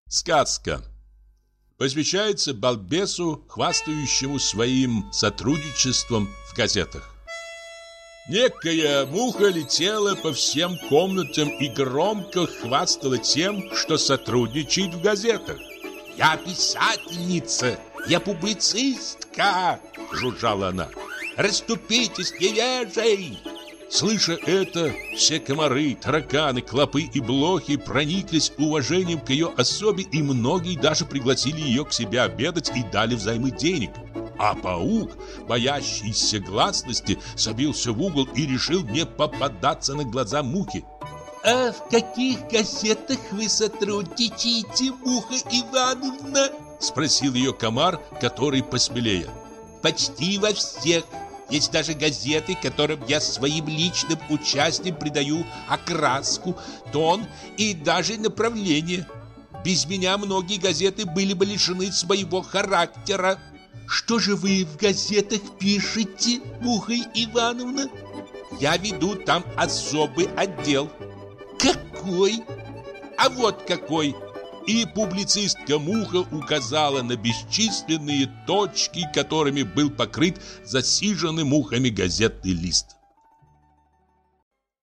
Сказка. Посвящается балбесу, хвастающему своим сотрудничеством в газетах. Некая муха летела по всем комнатам и громко хвастала тем, что сотрудничает в газетах. «Я писательница, я публицистка!» – жужжала она. «Расступитесь, невежей!» Слыша это, все комары, тараканы, клопы и блохи прониклись уважением к ее особе, и многие даже пригласили ее к себе обедать и дали взаймы денег. А паук, боящийся гласности, забился в угол и решил не попадаться на глаза мухи. «А в каких газетах вы сотрудничаете, Муха Ивановна?» – спросил ее комар, который посмелее. «Почти во всех. Есть даже газеты, которым я своим личным участием придаю окраску, тон и даже направление. Без меня многие газеты были бы лишены своего характера». «Что же вы в газетах пишете, Муха Ивановна?» «Я веду там особый отдел». «Какой?» «А вот какой!» И публицистка Муха указала на бесчисленные точки, которыми был покрыт засиженный мухами газетный лист.